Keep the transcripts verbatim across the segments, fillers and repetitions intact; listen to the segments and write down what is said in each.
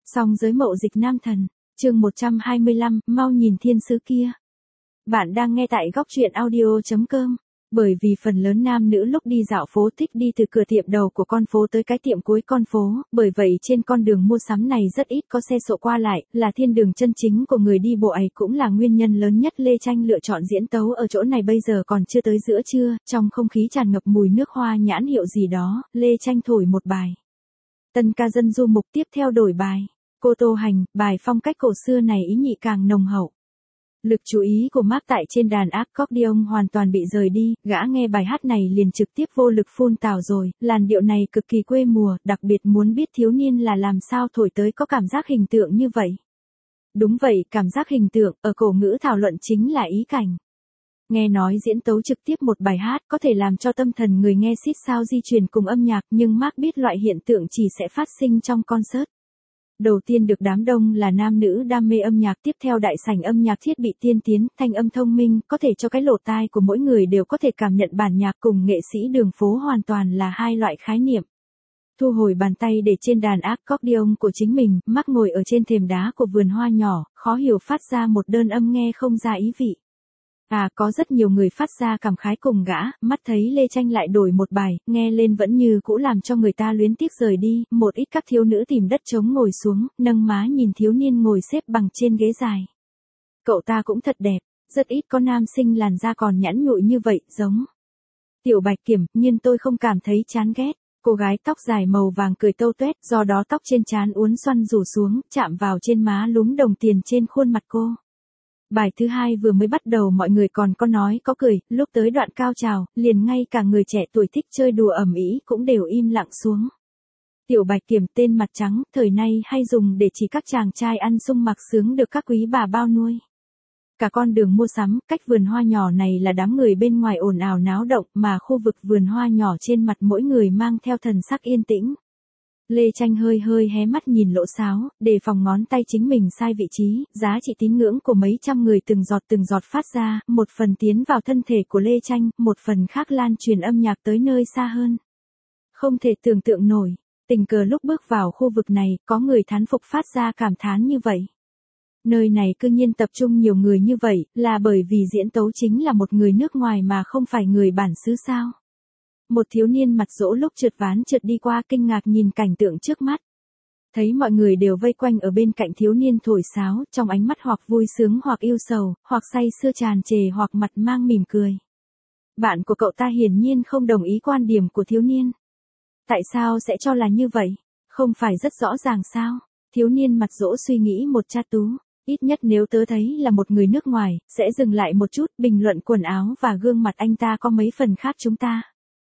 Song giới mậu dịch nam thần, chương một trăm hai mươi lăm, mau nhìn thiên sứ kia. Bạn đang nghe tại góc truyện audio chấm com. Bởi vì phần lớn nam nữ lúc đi dạo phố thích đi từ cửa tiệm đầu của con phố tới cái tiệm cuối con phố, bởi vậy trên con đường mua sắm này rất ít có xe cộ qua lại, là thiên đường chân chính của người đi bộ ấy cũng là nguyên nhân lớn nhất Lê Tranh lựa chọn diễn tấu ở chỗ này. Bây giờ còn chưa tới giữa trưa, trong không khí tràn ngập mùi nước hoa nhãn hiệu gì đó, Lê Tranh thổi một bài. Tân ca dân du mục tiếp theo đổi bài. Cô Tô Hành, bài phong cách cổ xưa này ý nhị càng nồng hậu. Lực chú ý của Mark tại trên đàn accordion hoàn toàn bị rời đi, gã nghe bài hát này liền trực tiếp vô lực phun tào rồi, làn điệu này cực kỳ quê mùa, đặc biệt muốn biết thiếu niên là làm sao thổi tới có cảm giác hình tượng như vậy. Đúng vậy, cảm giác hình tượng, ở cổ ngữ thảo luận chính là ý cảnh. Nghe nói diễn tấu trực tiếp một bài hát có thể làm cho tâm thần người nghe xít sao di chuyển cùng âm nhạc, nhưng Mark biết loại hiện tượng chỉ sẽ phát sinh trong concert. Đầu tiên được đám đông là nam nữ đam mê âm nhạc, tiếp theo đại sảnh âm nhạc thiết bị tiên tiến, thanh âm thông minh, có thể cho cái lỗ tai của mỗi người đều có thể cảm nhận bản nhạc, cùng nghệ sĩ đường phố hoàn toàn là hai loại khái niệm. Thu hồi bàn tay để trên đàn accordion của chính mình, Mark ngồi ở trên thềm đá của vườn hoa nhỏ, khó hiểu phát ra một đơn âm nghe không ra ý vị. À, có rất nhiều người phát ra cảm khái cùng gã, mắt thấy Lê Tranh lại đổi một bài, nghe lên vẫn như cũ làm cho người ta luyến tiếc rời đi. Một ít các thiếu nữ tìm đất trống ngồi xuống, nâng má nhìn thiếu niên ngồi xếp bằng trên ghế dài. Cậu ta cũng thật đẹp, rất ít có nam sinh làn da còn nhẵn nhụi như vậy, giống Tiểu Bạch Kiểm, nhưng tôi không cảm thấy chán ghét. Cô gái tóc dài màu vàng cười tâu tuét, do đó tóc trên trán uốn xoăn rủ xuống, chạm vào trên má lúm đồng tiền trên khuôn mặt cô. Bài thứ hai vừa mới bắt đầu mọi người còn có nói có cười, lúc tới đoạn cao trào, liền ngay cả người trẻ tuổi thích chơi đùa ầm ĩ cũng đều im lặng xuống. Tiểu Bạch Kiểm, tên mặt trắng, thời nay hay dùng để chỉ các chàng trai ăn sung mặc sướng được các quý bà bao nuôi. Cả con đường mua sắm, cách vườn hoa nhỏ này là đám người bên ngoài ồn ào náo động, mà khu vực vườn hoa nhỏ trên mặt mỗi người mang theo thần sắc yên tĩnh. Lê Tranh hơi hơi hé mắt nhìn lỗ sáo, đề phòng ngón tay chính mình sai vị trí, giá trị tín ngưỡng của mấy trăm người từng giọt từng giọt phát ra, một phần tiến vào thân thể của Lê Tranh, một phần khác lan truyền âm nhạc tới nơi xa hơn. Không thể tưởng tượng nổi, tình cờ lúc bước vào khu vực này, có người thán phục phát ra cảm thán như vậy. Nơi này cư nhiên tập trung nhiều người như vậy, là bởi vì diễn tấu chính là một người nước ngoài mà không phải người bản xứ sao? Một thiếu niên mặt dỗ lúc trượt ván trượt đi qua kinh ngạc nhìn cảnh tượng trước mắt. Thấy mọi người đều vây quanh ở bên cạnh thiếu niên thổi sáo, trong ánh mắt hoặc vui sướng hoặc yêu sầu, hoặc say sưa tràn trề hoặc mặt mang mỉm cười. Bạn của cậu ta hiển nhiên không đồng ý quan điểm của thiếu niên. Tại sao sẽ cho là như vậy? Không phải rất rõ ràng sao? Thiếu niên mặt dỗ suy nghĩ một cha tú. Ít nhất nếu tớ thấy là một người nước ngoài, sẽ dừng lại một chút, bình luận quần áo và gương mặt anh ta có mấy phần khác chúng ta.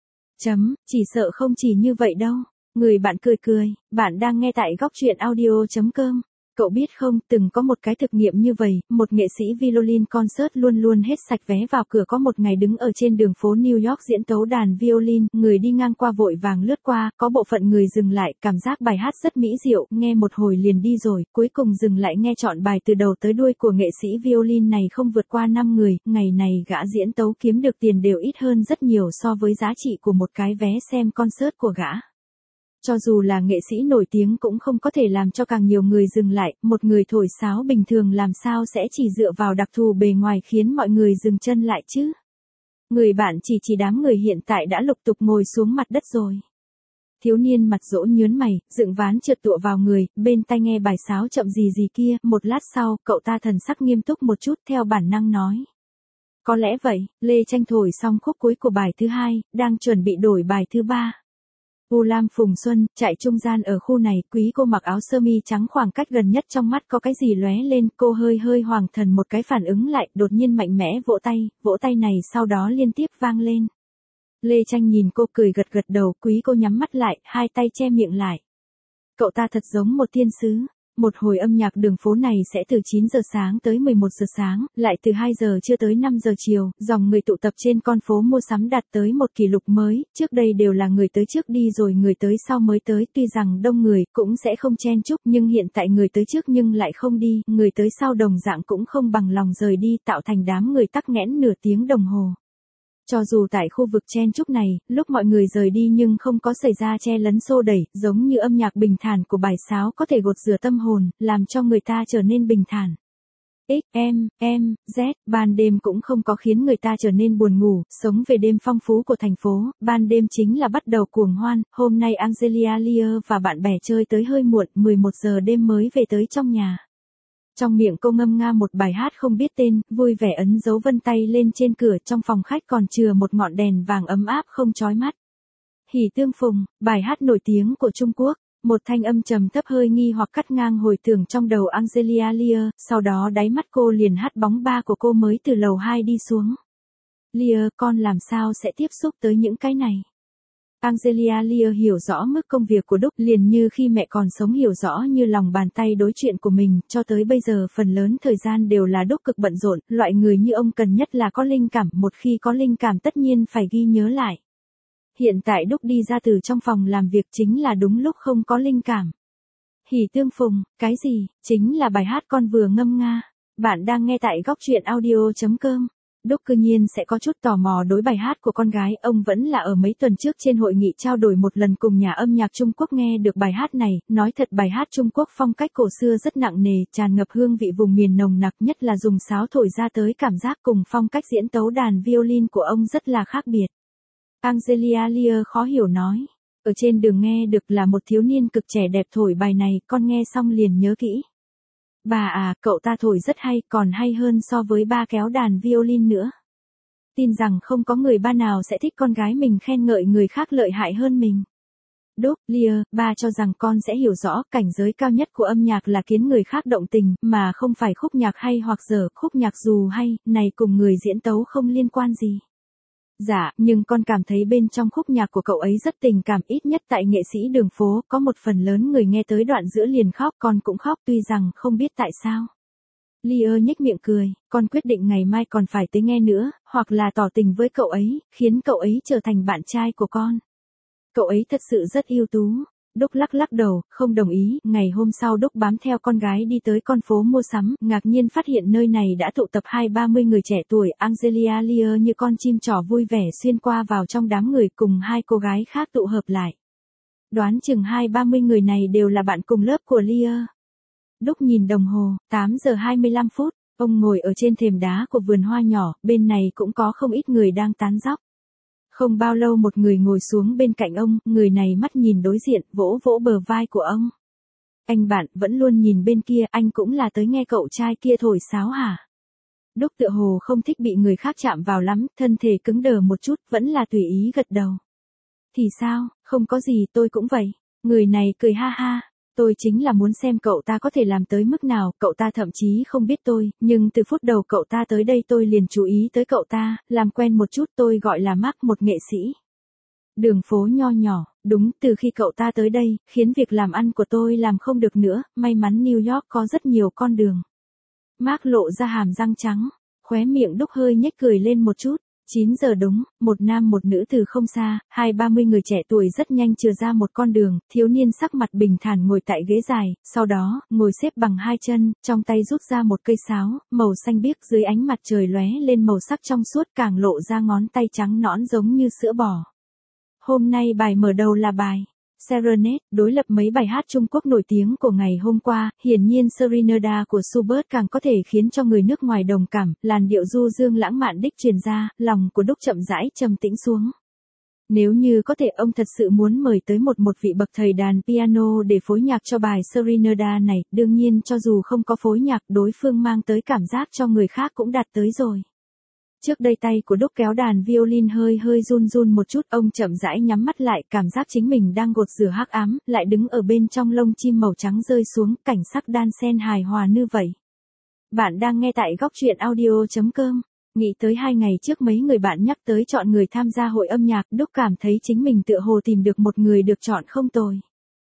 Chấm, chỉ sợ không chỉ như vậy đâu. Người bạn cười cười, bạn đang nghe tại góc truyện audio chấm com. Cậu biết không, từng có một cái thực nghiệm như vậy, một nghệ sĩ violin concert luôn luôn hết sạch vé vào cửa, có một ngày đứng ở trên đường phố New York diễn tấu đàn violin, người đi ngang qua vội vàng lướt qua, có bộ phận người dừng lại, cảm giác bài hát rất mỹ diệu, nghe một hồi liền đi rồi, cuối cùng dừng lại nghe trọn bài từ đầu tới đuôi của nghệ sĩ violin này không vượt qua năm người, ngày này gã diễn tấu kiếm được tiền đều ít hơn rất nhiều so với giá trị của một cái vé xem concert của gã. Cho dù là nghệ sĩ nổi tiếng cũng không có thể làm cho càng nhiều người dừng lại, một người thổi sáo bình thường làm sao sẽ chỉ dựa vào đặc thù bề ngoài khiến mọi người dừng chân lại chứ. Người bạn chỉ chỉ đám người hiện tại đã lục tục ngồi xuống mặt đất rồi. Thiếu niên mặt dỗ nhớn mày, dựng ván trượt tựa vào người, bên tai nghe bài sáo chậm gì gì kia, một lát sau, cậu ta thần sắc nghiêm túc một chút theo bản năng nói. Có lẽ vậy, Lê Tranh thổi xong khúc cuối của bài thứ hai, đang chuẩn bị đổi bài thứ ba. U Lam Phùng Xuân, chạy trung gian ở khu này, quý cô mặc áo sơ mi trắng khoảng cách gần nhất trong mắt có cái gì lóe lên, cô hơi hơi hoàng thần một cái phản ứng lại, đột nhiên mạnh mẽ vỗ tay, vỗ tay này sau đó liên tiếp vang lên. Lê Tranh nhìn cô cười gật gật đầu, quý cô nhắm mắt lại, hai tay che miệng lại. Cậu ta thật giống một thiên sứ. Một hồi âm nhạc đường phố này sẽ từ chín giờ sáng tới mười một giờ sáng, lại từ hai giờ trưa tới năm giờ chiều, dòng người tụ tập trên con phố mua sắm đạt tới một kỷ lục mới, trước đây đều là người tới trước đi rồi người tới sau mới tới, tuy rằng đông người cũng sẽ không chen chúc nhưng hiện tại người tới trước nhưng lại không đi, người tới sau đồng dạng cũng không bằng lòng rời đi, tạo thành đám người tắc nghẽn nửa tiếng đồng hồ. Cho dù tại khu vực chen chúc này, lúc mọi người rời đi nhưng không có xảy ra che lấn xô đẩy, giống như âm nhạc bình thản của bài sáo có thể gột rửa tâm hồn, làm cho người ta trở nên bình thản. X, M, M, Z, ban đêm cũng không có khiến người ta trở nên buồn ngủ, sống về đêm phong phú của thành phố, ban đêm chính là bắt đầu cuồng hoan, hôm nay Angelia Lear và bạn bè chơi tới hơi muộn, mười một giờ đêm mới về tới trong nhà. Trong miệng cô ngâm nga một bài hát không biết tên, vui vẻ ấn dấu vân tay lên trên cửa, trong phòng khách còn chừa một ngọn đèn vàng ấm áp không chói mắt. Hỉ tương phùng, bài hát nổi tiếng của Trung Quốc. Một thanh âm trầm thấp hơi nghi hoặc cắt ngang hồi tưởng trong đầu Angelia Lear, sau đó đáy mắt cô liền hắt bóng ba của cô mới từ lầu hai đi xuống. Lear, con làm sao sẽ tiếp xúc tới những cái này? Angelia Lear hiểu rõ mức công việc của Đúc liền như khi mẹ còn sống hiểu rõ như lòng bàn tay đối chuyện của mình, cho tới bây giờ phần lớn thời gian đều là Đúc cực bận rộn, loại người như ông cần nhất là có linh cảm, một khi có linh cảm tất nhiên phải ghi nhớ lại. Hiện tại Đúc đi ra từ trong phòng làm việc chính là đúng lúc không có linh cảm. Hỉ tương phùng, cái gì, chính là bài hát con vừa ngâm nga. Bạn đang nghe tại góc truyện audio.com. Đúc cư nhiên sẽ có chút tò mò đối bài hát của con gái, ông vẫn là ở mấy tuần trước trên hội nghị trao đổi một lần cùng nhà âm nhạc Trung Quốc nghe được bài hát này, nói thật bài hát Trung Quốc phong cách cổ xưa rất nặng nề, tràn ngập hương vị vùng miền nồng nặc, nhất là dùng sáo thổi ra tới cảm giác cùng phong cách diễn tấu đàn violin của ông rất là khác biệt. Angelia Lear khó hiểu nói, ở trên đường nghe được là một thiếu niên cực trẻ đẹp thổi bài này, con nghe xong liền nhớ kỹ. Bà à, cậu ta thổi rất hay, còn hay hơn so với ba kéo đàn violin nữa. Tin rằng không có người ba nào sẽ thích con gái mình khen ngợi người khác lợi hại hơn mình. Đúc, Lear, ba cho rằng con sẽ hiểu rõ cảnh giới cao nhất của âm nhạc là khiến người khác động tình, mà không phải khúc nhạc hay hoặc dở, khúc nhạc dù hay, này cùng người diễn tấu không liên quan gì. Dạ, nhưng con cảm thấy bên trong khúc nhạc của cậu ấy rất tình cảm, ít nhất tại nghệ sĩ đường phố, có một phần lớn người nghe tới đoạn giữa liền khóc, con cũng khóc tuy rằng không biết tại sao. Lear nhếch miệng cười, con quyết định ngày mai còn phải tới nghe nữa, hoặc là tỏ tình với cậu ấy, khiến cậu ấy trở thành bạn trai của con. Cậu ấy thật sự rất ưu tú. Đúc lắc lắc đầu, không đồng ý, ngày hôm sau Đúc bám theo con gái đi tới con phố mua sắm, ngạc nhiên phát hiện nơi này đã tụ tập hai ba mươi người trẻ tuổi, Angelia Lear như con chim trỏ vui vẻ xuyên qua vào trong đám người cùng hai cô gái khác tụ hợp lại. Đoán chừng hai ba mươi người này đều là bạn cùng lớp của Lear. Đúc nhìn đồng hồ, tám giờ hai mươi lăm phút, ông ngồi ở trên thềm đá của vườn hoa nhỏ, bên này cũng có không ít người đang tán dóc. Không bao lâu một người ngồi xuống bên cạnh ông, người này mắt nhìn đối diện, vỗ vỗ bờ vai của ông. Anh bạn vẫn luôn nhìn bên kia, anh cũng là tới nghe cậu trai kia thổi sáo hả? Đúc tựa hồ không thích bị người khác chạm vào lắm, thân thể cứng đờ một chút, vẫn là tùy ý gật đầu. Thì sao, không có gì, tôi cũng vậy. Người này cười ha ha. Tôi chính là muốn xem cậu ta có thể làm tới mức nào, cậu ta thậm chí không biết tôi, nhưng từ phút đầu cậu ta tới đây tôi liền chú ý tới cậu ta, làm quen một chút, tôi gọi là Mark, một nghệ sĩ. Đường phố nho nhỏ, đúng, từ khi cậu ta tới đây, khiến việc làm ăn của tôi làm không được nữa, may mắn New York có rất nhiều con đường. Mark lộ ra hàm răng trắng, khóe miệng Đúc hơi nhếch cười lên một chút. chín giờ đúng, một nam một nữ từ không xa, hai ba mươi người trẻ tuổi rất nhanh chừa ra một con đường, thiếu niên sắc mặt bình thản ngồi tại ghế dài, sau đó, ngồi xếp bằng hai chân, trong tay rút ra một cây sáo, màu xanh biếc dưới ánh mặt trời lóe lên màu sắc trong suốt càng lộ ra ngón tay trắng nõn giống như sữa bò. Hôm nay bài mở đầu là bài Serenade, đối lập mấy bài hát Trung Quốc nổi tiếng của ngày hôm qua, hiển nhiên Serenade của Schubert càng có thể khiến cho người nước ngoài đồng cảm, làn điệu du dương lãng mạn đích truyền ra, lòng của Đúc chậm rãi trầm tĩnh xuống. Nếu như có thể ông thật sự muốn mời tới một một vị bậc thầy đàn piano để phối nhạc cho bài Serenade này, đương nhiên cho dù không có phối nhạc đối phương mang tới cảm giác cho người khác cũng đạt tới rồi. Trước đây tay của Đúc kéo đàn violin hơi hơi run run một chút, ông chậm rãi nhắm mắt lại, cảm giác chính mình đang gột rửa hắc ám, lại đứng ở bên trong lông chim màu trắng rơi xuống, cảnh sắc đan xen hài hòa như vậy. Bạn đang nghe tại góc truyện audio.com. Nghĩ tới hai ngày trước mấy người bạn nhắc tới chọn người tham gia hội âm nhạc, Đúc cảm thấy chính mình tựa hồ tìm được một người được chọn không tồi.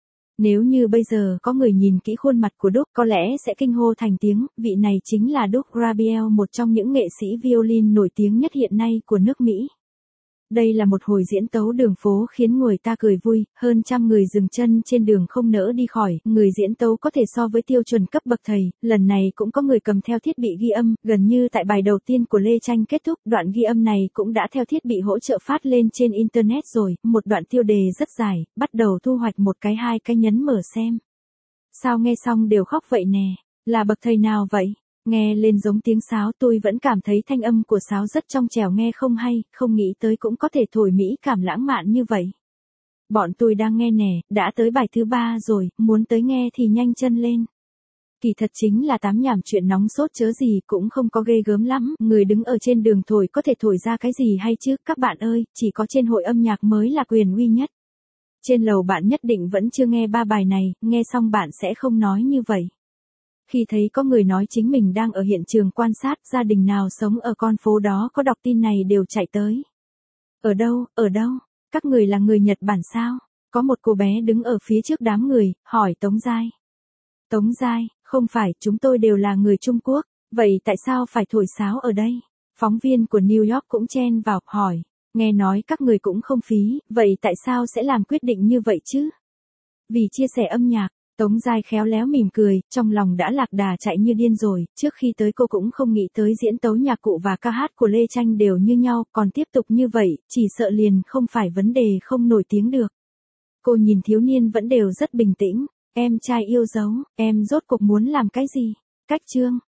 Nếu như bây giờ có người nhìn kỹ khuôn mặt của Đúc có lẽ sẽ kinh hô thành tiếng, vị này chính là Đúc Rabiel, một trong những nghệ sĩ violin nổi tiếng nhất hiện nay của nước Mỹ. Đây là một hồi diễn tấu đường phố khiến người ta cười vui, hơn trăm người dừng chân trên đường không nỡ đi khỏi, người diễn tấu có thể so với tiêu chuẩn cấp bậc thầy, lần này cũng có người cầm theo thiết bị ghi âm, gần như tại bài đầu tiên của Lê Tranh kết thúc, đoạn ghi âm này cũng đã theo thiết bị hỗ trợ phát lên trên Internet rồi, một đoạn tiêu đề rất dài, bắt đầu thu hoạch một cái hai cái nhấn mở xem. Sao nghe xong đều khóc vậy nè, là bậc thầy nào vậy? Nghe lên giống tiếng sáo, tôi vẫn cảm thấy thanh âm của sáo rất trong trẻo nghe không hay, không nghĩ tới cũng có thể thổi mỹ cảm lãng mạn như vậy. Bọn tôi đang nghe nè, đã tới bài thứ ba rồi, muốn tới nghe thì nhanh chân lên. Kỳ thật chính là tám nhảm chuyện nóng sốt chớ gì cũng không có ghê gớm lắm, người đứng ở trên đường thổi có thể thổi ra cái gì hay chứ, các bạn ơi, chỉ có trên hội âm nhạc mới là quyền uy nhất. Trên lầu bạn nhất định vẫn chưa nghe ba bài này, nghe xong bạn sẽ không nói như vậy. Khi thấy có người nói chính mình đang ở hiện trường quan sát, gia đình nào sống ở con phố đó có đọc tin này đều chạy tới. Ở đâu, ở đâu? Các người là người Nhật Bản sao? Có một cô bé đứng ở phía trước đám người, hỏi Tống Giai. Tống Giai, không phải, chúng tôi đều là người Trung Quốc, vậy tại sao phải thổi sáo ở đây? Phóng viên của New York cũng chen vào, hỏi. Nghe nói các người cũng không phí, vậy tại sao sẽ làm quyết định như vậy chứ? Vì chia sẻ âm nhạc. Tống Giai khéo léo mỉm cười, trong lòng đã lạc đà chạy như điên rồi, trước khi tới cô cũng không nghĩ tới diễn tấu nhạc cụ và ca hát của Lê Tranh đều như nhau, còn tiếp tục như vậy, chỉ sợ liền không phải vấn đề không nổi tiếng được. Cô nhìn thiếu niên vẫn đều rất bình tĩnh, em trai yêu dấu, em rốt cuộc muốn làm cái gì? Cách chương.